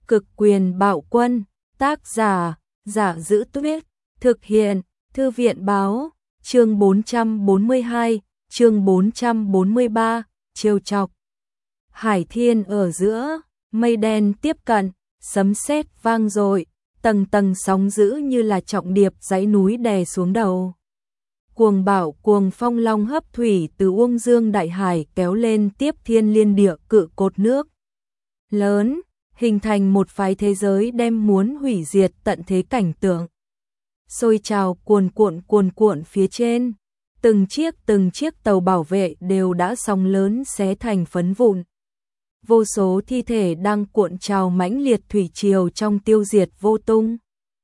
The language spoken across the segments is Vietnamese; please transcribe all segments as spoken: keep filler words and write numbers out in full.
Cực quyền bạo quân, tác giả, Giả Giữ Tuyết, thực hiện, Thư viện báo, chương bốn trăm bốn mươi hai, chương bốn trăm bốn mươi ba, trêu chọc. Hải thiên ở giữa, mây đen tiếp cận, sấm sét vang dội, tầng tầng sóng dữ như là trọng điệp dãy núi đè xuống đầu. Cuồng bạo cuồng phong long hấp thủy từ Uông Dương đại hải kéo lên tiếp thiên liên địa cự cột nước lớn, hình thành một phái thế giới đem muốn hủy diệt tận thế cảnh tượng. Sôi trào cuồn cuộn cuồn cuộn phía trên, từng chiếc từng chiếc tàu bảo vệ đều đã sóng lớn xé thành phấn vụn. Vô số thi thể đang cuộn trào mãnh liệt thủy triều trong tiêu diệt vô tung.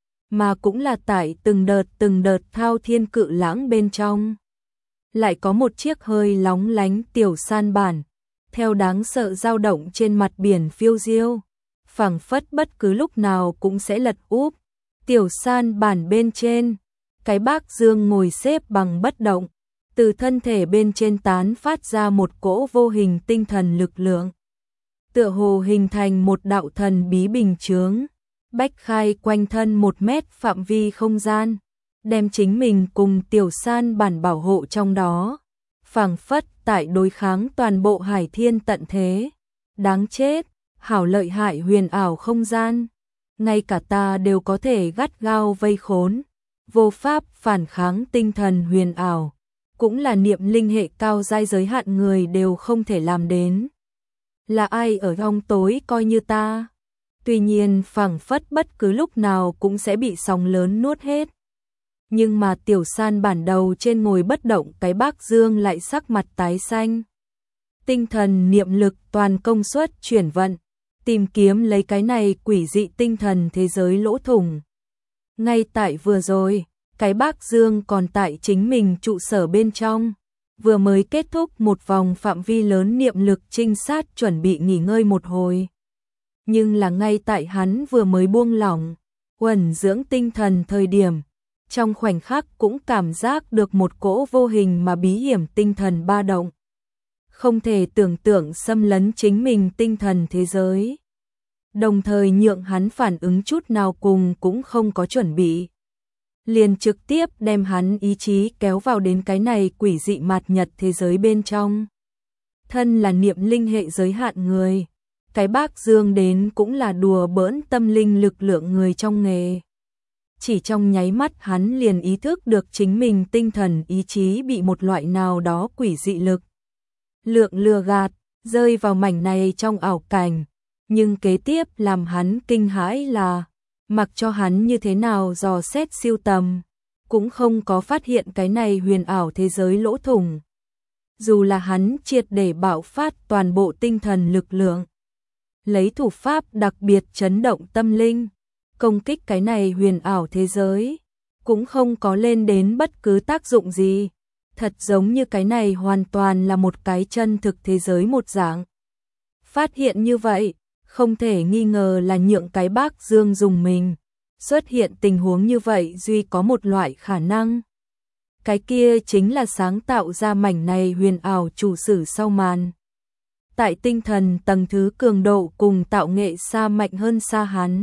Mà cũng là tại từng đợt từng đợt thao thiên cự lãng bên trong. Lại có một chiếc hơi lóng lánh tiểu san bản, theo đáng sợ dao động trên mặt biển phiêu diêu, phảng phất bất cứ lúc nào cũng sẽ lật úp. Tiểu san bản bên trên, cái bác Dương ngồi xếp bằng bất động, từ thân thể bên trên tán phát ra một cỗ vô hình tinh thần lực lượng. Tựa hồ hình thành một đạo thần bí bình chướng, bách khai quanh thân một mét phạm vi không gian, đem chính mình cùng tiểu san bản bảo hộ trong đó, phảng phất tại đối kháng toàn bộ hải thiên tận thế. Đáng chết, hảo lợi hại huyền ảo không gian, ngay cả ta đều có thể gắt gao vây khốn, vô pháp phản kháng tinh thần huyền ảo, cũng là niệm linh hệ cao giai giới hạn người đều không thể làm đến. Là ai ở trong tối coi như ta? Tuy nhiên phảng phất bất cứ lúc nào cũng sẽ bị sóng lớn nuốt hết. Nhưng mà tiểu san bản đầu trên ngồi bất động cái bác Dương lại sắc mặt tái xanh. Tinh thần niệm lực toàn công suất chuyển vận, tìm kiếm lấy cái này quỷ dị tinh thần thế giới lỗ thủng. Ngay tại vừa rồi, cái bác Dương còn tại chính mình trụ sở bên trong, vừa mới kết thúc một vòng phạm vi lớn niệm lực trinh sát chuẩn bị nghỉ ngơi một hồi. Nhưng là ngay tại hắn vừa mới buông lỏng, uẩn dưỡng tinh thần thời điểm, trong khoảnh khắc cũng cảm giác được một cỗ vô hình mà bí hiểm tinh thần ba động. Không thể tưởng tượng xâm lấn chính mình tinh thần thế giới. Đồng thời nhượng hắn phản ứng chút nào cùng cũng không có chuẩn bị. Liền trực tiếp đem hắn ý chí kéo vào đến cái này quỷ dị mạt nhật thế giới bên trong. Thân là niệm linh hệ giới hạn người, cái bác Dương đến cũng là đùa bỡn tâm linh lực lượng người trong nghề. Chỉ trong nháy mắt hắn liền ý thức được chính mình tinh thần ý chí bị một loại nào đó quỷ dị lực lượng lừa gạt, rơi vào mảnh này trong ảo cảnh. Nhưng kế tiếp làm hắn kinh hãi là, mặc cho hắn như thế nào dò xét siêu tầm, cũng không có phát hiện cái này huyền ảo thế giới lỗ thủng. Dù là hắn triệt để bạo phát toàn bộ tinh thần lực lượng, lấy thủ pháp đặc biệt chấn động tâm linh, công kích cái này huyền ảo thế giới, cũng không có lên đến bất cứ tác dụng gì. Thật giống như cái này hoàn toàn là một cái chân thực thế giới một dạng. Phát hiện như vậy, không thể nghi ngờ là nhượng cái bác Dương dùng mình. Xuất hiện tình huống như vậy duy có một loại khả năng. Cái kia chính là sáng tạo ra mảnh này huyền ảo chủ sử sau màn. Tại tinh thần tầng thứ cường độ cùng tạo nghệ xa mạnh hơn xa hắn.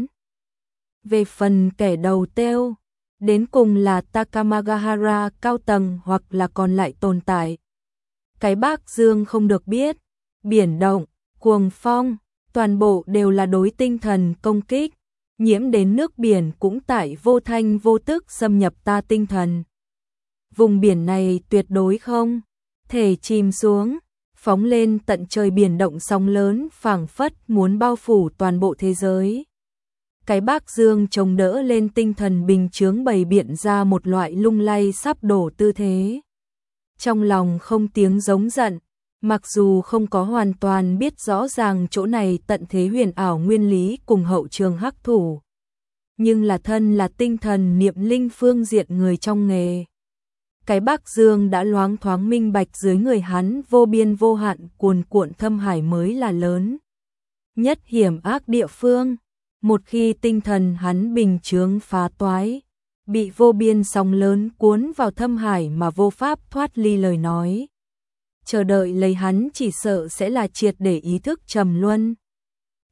Về phần kẻ đầu tiêu, đến cùng là Takamagahara cao tầng hoặc là còn lại tồn tại. Cái bác Dương không được biết, biển động, cuồng phong, toàn bộ đều là đối tinh thần công kích, nhiễm đến nước biển cũng tại vô thanh vô tức xâm nhập ta tinh thần. Vùng biển này tuyệt đối không thể chìm xuống, phóng lên tận trời biển động sóng lớn phảng phất muốn bao phủ toàn bộ thế giới. Cái bác Dương chống đỡ lên tinh thần bình chướng bày biện ra một loại lung lay sắp đổ tư thế. Trong lòng không tiếng giống giận, mặc dù không có hoàn toàn biết rõ ràng chỗ này tận thế huyền ảo nguyên lý cùng hậu trường hắc thủ. Nhưng là thân là tinh thần niệm linh phương diện người trong nghề. Cái bác Dương đã loáng thoáng minh bạch dưới người hắn vô biên vô hạn cuồn cuộn thâm hải mới là lớn nhất hiểm ác địa phương. Một khi tinh thần hắn bình chướng phá toái, bị vô biên sóng lớn cuốn vào thâm hải mà vô pháp thoát ly lời nói. Chờ đợi lấy hắn chỉ sợ sẽ là triệt để ý thức trầm luân.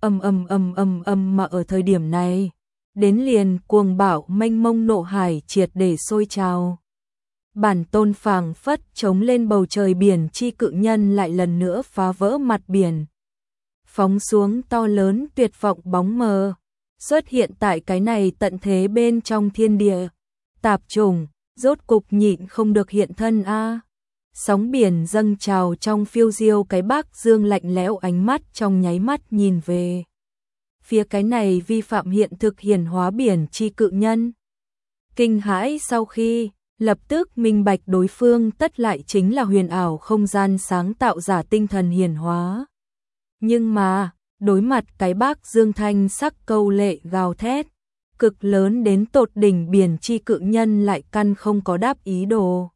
ầm ầm ầm ầm ầm mà ở thời điểm này, đến liền cuồng bạo mênh mông nộ hải triệt để sôi trào. Bản tôn phảng phất chống lên bầu trời biển chi cự nhân lại lần nữa phá vỡ mặt biển. Phóng xuống to lớn tuyệt vọng bóng mờ, xuất hiện tại cái này tận thế bên trong thiên địa. Tạp trùng, rốt cục nhịn không được hiện thân a. Sóng biển dâng trào trong phiêu diêu cái bác dương lạnh lẽo, ánh mắt trong nháy mắt nhìn về phía cái này vi phạm hiện thực hiển hóa biển chi cự nhân. Kinh hãi sau khi lập tức minh bạch đối phương tất lại chính là huyền ảo không gian sáng tạo giả tinh thần hiển hóa. Nhưng mà, đối mặt cái bác dương thanh sắc câu lệ gào thét, cực lớn đến tột đỉnh biển chi cự nhân lại căn không có đáp ý đồ.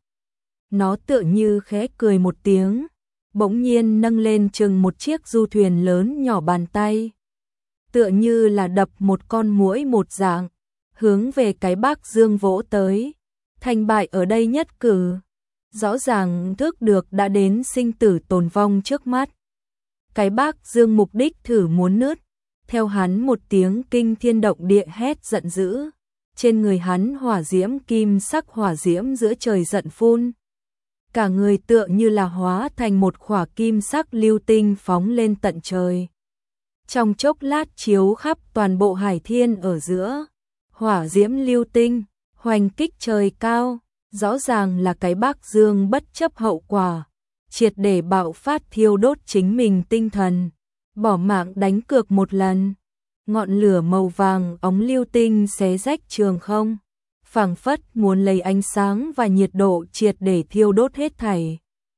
Nó tựa như khẽ cười một tiếng, bỗng nhiên nâng lên chừng một chiếc du thuyền lớn nhỏ bàn tay. Tựa như là đập một con muỗi một dạng, hướng về cái bác dương vỗ tới. Thành bại ở đây nhất cử, rõ ràng thức được đã đến sinh tử tồn vong trước mắt. Cái bác dương mục đích thử muốn nứt, theo hắn một tiếng kinh thiên động địa hét giận dữ, trên người hắn hỏa diễm kim sắc hỏa diễm giữa trời giận phun. Cả người tựa như là hóa thành một khỏa kim sắc lưu tinh phóng lên tận trời. Trong chốc lát chiếu khắp toàn bộ hải thiên ở giữa, hỏa diễm lưu tinh hoành kích trời cao, rõ ràng là cái bác dương bất chấp hậu quả, triệt để bạo phát thiêu đốt chính mình tinh thần, bỏ mạng đánh cược một lần. Ngọn lửa màu vàng óng lưu tinh xé rách trường không, phảng phất muốn lấy ánh sáng và nhiệt độ triệt để thiêu đốt hết thảy.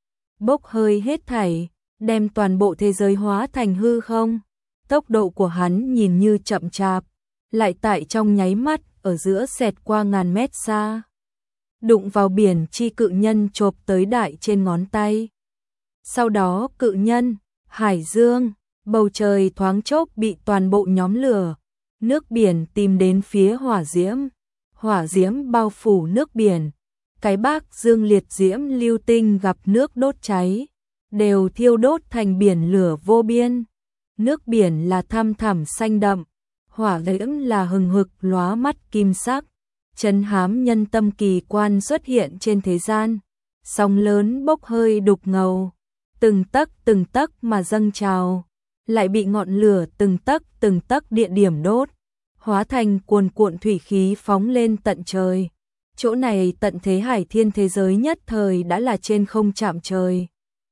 Bốc hơi hết thảy, đem toàn bộ thế giới hóa thành hư không. Tốc độ của hắn nhìn như chậm chạp, lại tại trong nháy mắt ở giữa xẹt qua ngàn mét xa. Đụng vào biển chi cự nhân chộp tới đại trên ngón tay. Sau đó cự nhân, hải dương, bầu trời thoáng chốc bị toàn bộ nhóm lửa. Nước biển tìm đến phía hỏa diễm. Hỏa diễm bao phủ nước biển. Cái bác dương liệt diễm lưu tinh gặp nước đốt cháy, đều thiêu đốt thành biển lửa vô biên. Nước biển là thăm thẳm xanh đậm, hỏa diễm là hừng hực lóa mắt kim sắc, trấn hám nhân tâm kỳ quan xuất hiện trên thế gian. Sóng lớn bốc hơi đục ngầu, từng tấc từng tấc mà dâng trào, lại bị ngọn lửa từng tấc từng tấc địa điểm đốt, hóa thành cuồn cuộn thủy khí phóng lên tận trời. Chỗ này tận thế hải thiên thế giới nhất thời đã là trên không chạm trời,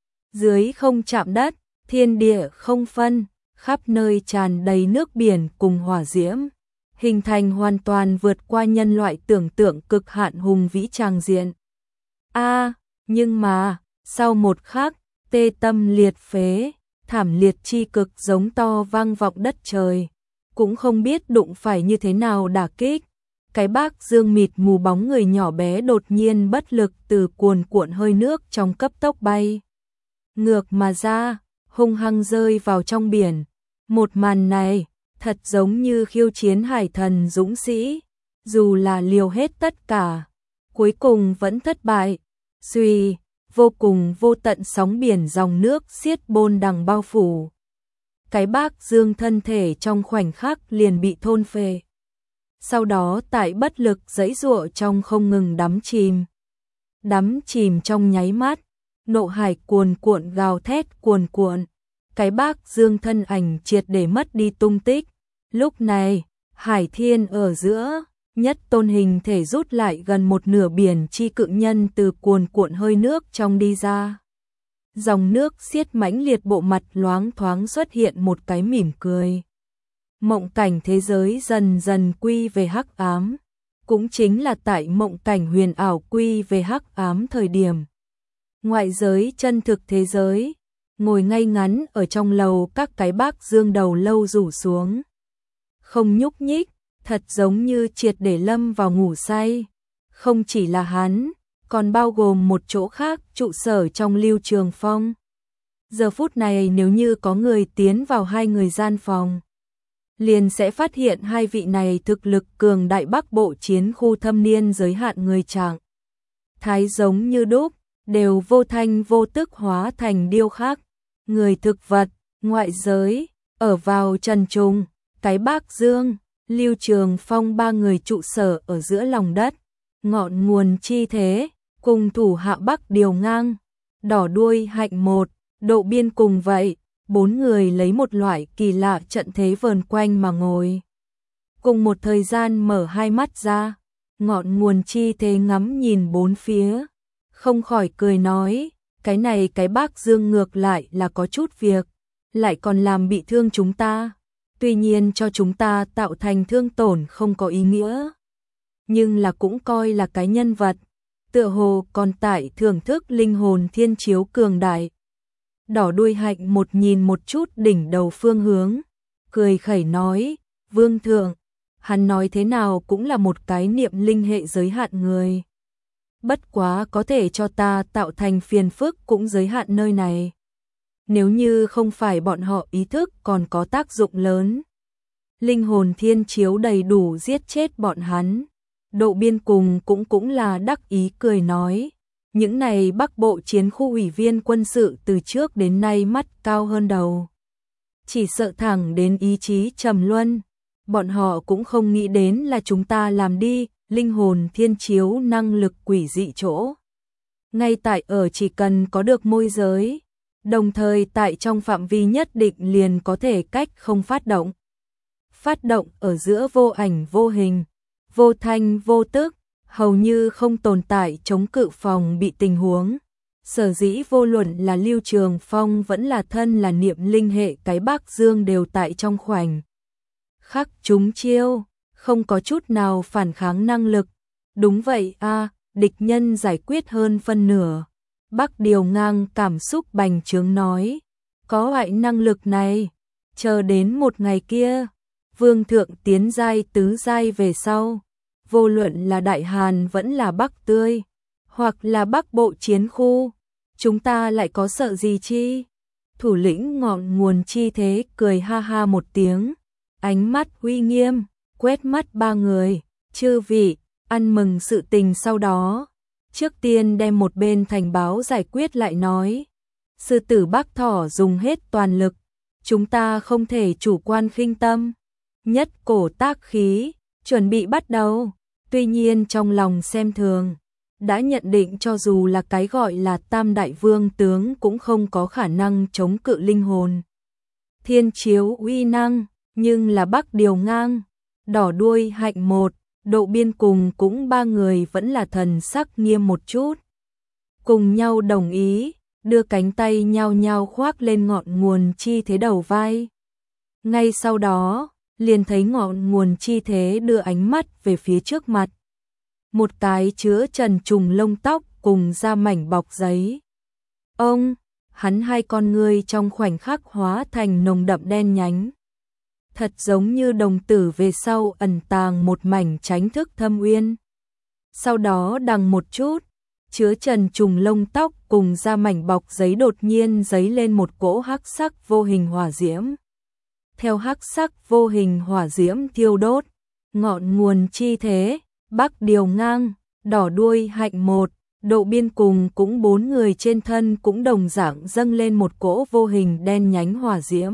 dưới không chạm đất, thiên địa không phân, khắp nơi tràn đầy nước biển cùng hỏa diễm, hình thành hoàn toàn vượt qua nhân loại tưởng tượng cực hạn hùng vĩ tràng diện. A, à, nhưng mà, sau một khắc, tê tâm liệt phế, thảm liệt chi cực giống to vang vọng đất trời, cũng không biết đụng phải như thế nào đả kích. Cái bác dương mịt mù bóng người nhỏ bé đột nhiên bất lực từ cuồn cuộn hơi nước trong cấp tốc bay ngược mà ra, hung hăng rơi vào trong biển. Một màn này, thật giống như khiêu chiến hải thần dũng sĩ, dù là liều hết tất cả, cuối cùng vẫn thất bại. Suy, vô cùng vô tận sóng biển dòng nước xiết bôn đằng bao phủ. Cái bác dương thân thể trong khoảnh khắc liền bị thôn phệ. Sau đó tại bất lực giãy giụa trong không ngừng đắm chìm. Đắm chìm trong nháy mắt, nộ hải cuồn cuộn gào thét cuồn cuộn. Cái bác dương thân ảnh triệt để mất đi tung tích. Lúc này, hải thiên ở giữa, nhất tôn hình thể rút lại gần một nửa biển chi cự nhân từ cuồn cuộn hơi nước trong đi ra. Dòng nước xiết mãnh liệt, bộ mặt loáng thoáng xuất hiện một cái mỉm cười. Mộng cảnh thế giới dần dần quy về hắc ám, cũng chính là tại mộng cảnh huyền ảo quy về hắc ám thời điểm. Ngoại giới chân thực thế giới, ngồi ngay ngắn ở trong lầu các cái bác dương đầu lâu rủ xuống. Không nhúc nhích, thật giống như triệt để lâm vào ngủ say. Không chỉ là hắn, còn bao gồm một chỗ khác trụ sở trong Lưu Trường Phong. Giờ phút này nếu như có người tiến vào hai người gian phòng, liền sẽ phát hiện hai vị này thực lực cường đại Bắc Bộ chiến khu thâm niên giới hạn người trạng thái giống như đúc, đều vô thanh vô tức hóa thành điêu khắc, người thực vật, ngoại giới, Ở vào Trần Trùng, cái Bác Dương, Lưu Trường Phong ba người trụ sở ở giữa lòng đất, ngọn nguồn chi thế, cùng thủ hạ Bắc Điều Ngang, Đỏ Đuôi Hạnh một, Độ Biên cùng vậy, bốn người lấy một loại kỳ lạ trận thế vờn quanh mà ngồi. Cùng một thời gian mở hai mắt ra, ngọn nguồn chi thế ngắm nhìn bốn phía, không khỏi cười nói, cái này cái Bác Dương ngược lại là có chút việc, lại còn làm bị thương chúng ta, tuy nhiên cho chúng ta tạo thành thương tổn không có ý nghĩa, nhưng là cũng coi là cái nhân vật, tựa hồ còn tại thưởng thức linh hồn thiên chiếu cường đại. Đỏ Đuôi Hạnh một nhìn một chút đỉnh đầu phương hướng, cười khẩy nói, Vương thượng, hắn nói thế nào cũng là một cái niệm linh hệ giới hạn người. Bất quá có thể cho ta tạo thành phiền phức cũng giới hạn nơi này. Nếu như không phải bọn họ ý thức còn có tác dụng lớn. Linh hồn thiên chiếu đầy đủ giết chết bọn hắn. Độ Biên cùng cũng cũng là đắc ý cười nói. Những này Bắc Bộ chiến khu ủy viên quân sự từ trước đến nay mắt cao hơn đầu. Chỉ sợ thẳng đến ý chí trầm luân. Bọn họ cũng không nghĩ đến là chúng ta làm đi, linh hồn thiên chiếu năng lực quỷ dị chỗ. Ngay tại ở chỉ cần có được môi giới, đồng thời tại trong phạm vi nhất định liền có thể cách không phát động. Phát động ở giữa vô ảnh vô hình, vô thanh vô tức, hầu như không tồn tại chống cự phòng bị tình huống. Sở dĩ vô luận là Lưu Trường Phong vẫn là thân là niệm linh hệ cái Bác Dương đều tại trong khoảnh khắc trúng chiêu, không có chút nào phản kháng năng lực. Đúng vậy a, địch nhân giải quyết hơn phân nửa. Bắc Điều Ngang cảm xúc bành trướng nói, có loại năng lực này, chờ đến một ngày kia, Vương thượng tiến giai tứ giai về sau, vô luận là Đại Hàn vẫn là Bắc Tươi, hoặc là Bắc Bộ chiến khu, chúng ta lại có sợ gì chi? Thủ lĩnh ngọn nguồn chi thế cười ha ha một tiếng, ánh mắt uy nghiêm, quét mắt ba người, chư vị, ăn mừng sự tình sau đó. Trước tiên đem một bên thành báo giải quyết lại nói, sư tử Bắc Thỏ dùng hết toàn lực, chúng ta không thể chủ quan khinh tâm. Nhất cổ tác khí, chuẩn bị bắt đầu, tuy nhiên trong lòng xem thường, đã nhận định cho dù là cái gọi là Tam Đại Vương tướng cũng không có khả năng chống cự linh hồn thiên chiếu uy năng, nhưng là Bắc Điều Ngang, Đỏ Đuôi Hạnh một, Độ Biên cùng cũng ba người vẫn là thần sắc nghiêm một chút. Cùng nhau đồng ý, đưa cánh tay nhau nhau khoác lên ngọn nguồn chi thế đầu vai. Ngay sau đó, liền thấy ngọn nguồn chi thế đưa ánh mắt về phía trước mặt. Một cái chứa trần trùng lông tóc cùng da mảnh bọc giấy. Ông, hắn hai con ngươi trong khoảnh khắc hóa thành nồng đậm đen nhánh. Thật giống như đồng tử về sau ẩn tàng một mảnh tránh thức thâm uyên. Sau đó đằng một chút, chứa trần trùng lông tóc cùng da mảnh bọc giấy đột nhiên giấy lên một cỗ hắc sắc vô hình hỏa diễm. Theo hắc sắc vô hình hỏa diễm thiêu đốt, ngọn nguồn chi thế, Bắc Điều Ngang, Đỏ Đuôi Hạnh một, Độ Biên cùng cũng bốn người trên thân cũng đồng dạng dâng lên một cỗ vô hình đen nhánh hỏa diễm.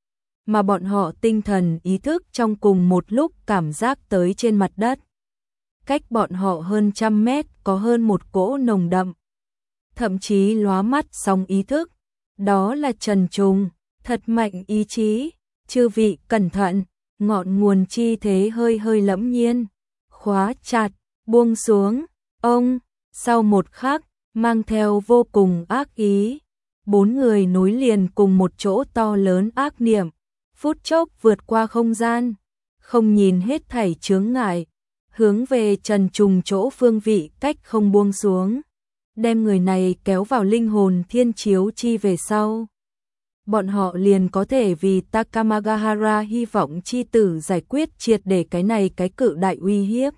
Mà bọn họ tinh thần ý thức trong cùng một lúc cảm giác tới trên mặt đất. Cách bọn họ hơn trăm mét có hơn một cỗ nồng đậm. Thậm chí lóa mắt sóng ý thức. Đó là Trần Trùng, thật mạnh ý chí. Chư vị cẩn thận, ngọn nguồn chi thế hơi hơi lẫm nhiên. Khóa chặt, buông xuống. Ông, sau một khắc, mang theo vô cùng ác ý. Bốn người nối liền cùng một chỗ to lớn ác niệm. Phút chốc vượt qua không gian, không nhìn hết thảy chướng ngại, hướng về Trần Trùng chỗ phương vị cách không buông xuống, đem người này kéo vào linh hồn thiên chiếu chi về sau. Bọn họ liền có thể vì Takamagahara hy vọng chi tử giải quyết triệt để cái này cái cự đại uy hiếp.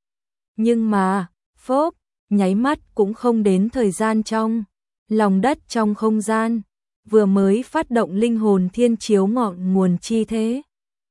Nhưng mà, phốp, nháy mắt cũng không đến thời gian trong, lòng đất trong không gian. Vừa mới phát động linh hồn thiên chiếu ngọn nguồn chi thế.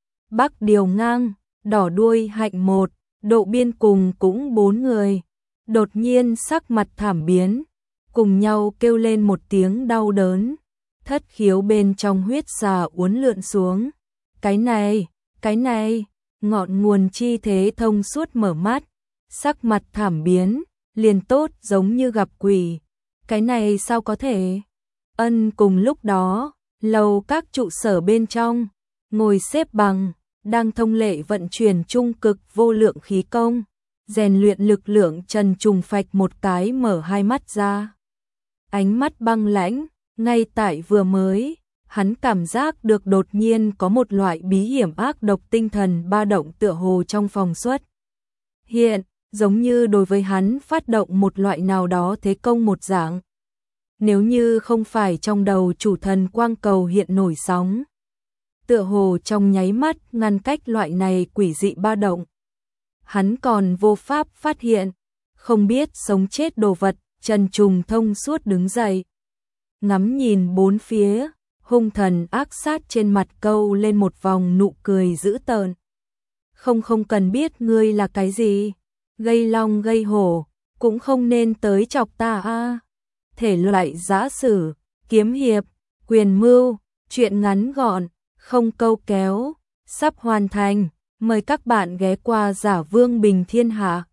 Bắc Điều Ngang, Đỏ Đuôi Hạnh một, Độ Biên cùng cũng bốn người. Đột nhiên sắc mặt thảm biến, cùng nhau kêu lên một tiếng đau đớn. thất khiếu bên trong huyết xà uốn lượn xuống. Cái này, cái này, ngọn nguồn chi thế thông suốt mở mắt, sắc mặt thảm biến, liền tốt giống như gặp quỷ. Cái này sao có thể? Ân cùng lúc đó, lầu các trụ sở bên trong, ngồi xếp bằng, đang thông lệ vận chuyển trung cực vô lượng khí công, rèn luyện lực lượng Trần Trùng phạch một cái mở hai mắt ra. Ánh mắt băng lãnh, ngay tại vừa mới, hắn cảm giác được đột nhiên có một loại bí hiểm ác độc tinh thần ba động tựa hồ trong phòng xuất. Hiện, giống như đối với hắn phát động một loại nào đó thế công một dạng. Nếu như không phải trong đầu chủ thần quang cầu hiện nổi sóng, tựa hồ trong nháy mắt ngăn cách loại này quỷ dị ba động. Hắn còn vô pháp phát hiện, không biết sống chết đồ vật, Trần Trùng thông suốt đứng dậy. Ngắm nhìn bốn phía, hung thần ác sát trên mặt câu lên một vòng nụ cười dữ tợn. Không không cần biết ngươi là cái gì, gây long gây hổ, cũng không nên tới chọc ta a. Thể loại giã sử, kiếm hiệp, quyền mưu, truyện ngắn gọn, không câu kéo, sắp hoàn thành, mời các bạn ghé qua Giả Vương Bình Thiên Hạ.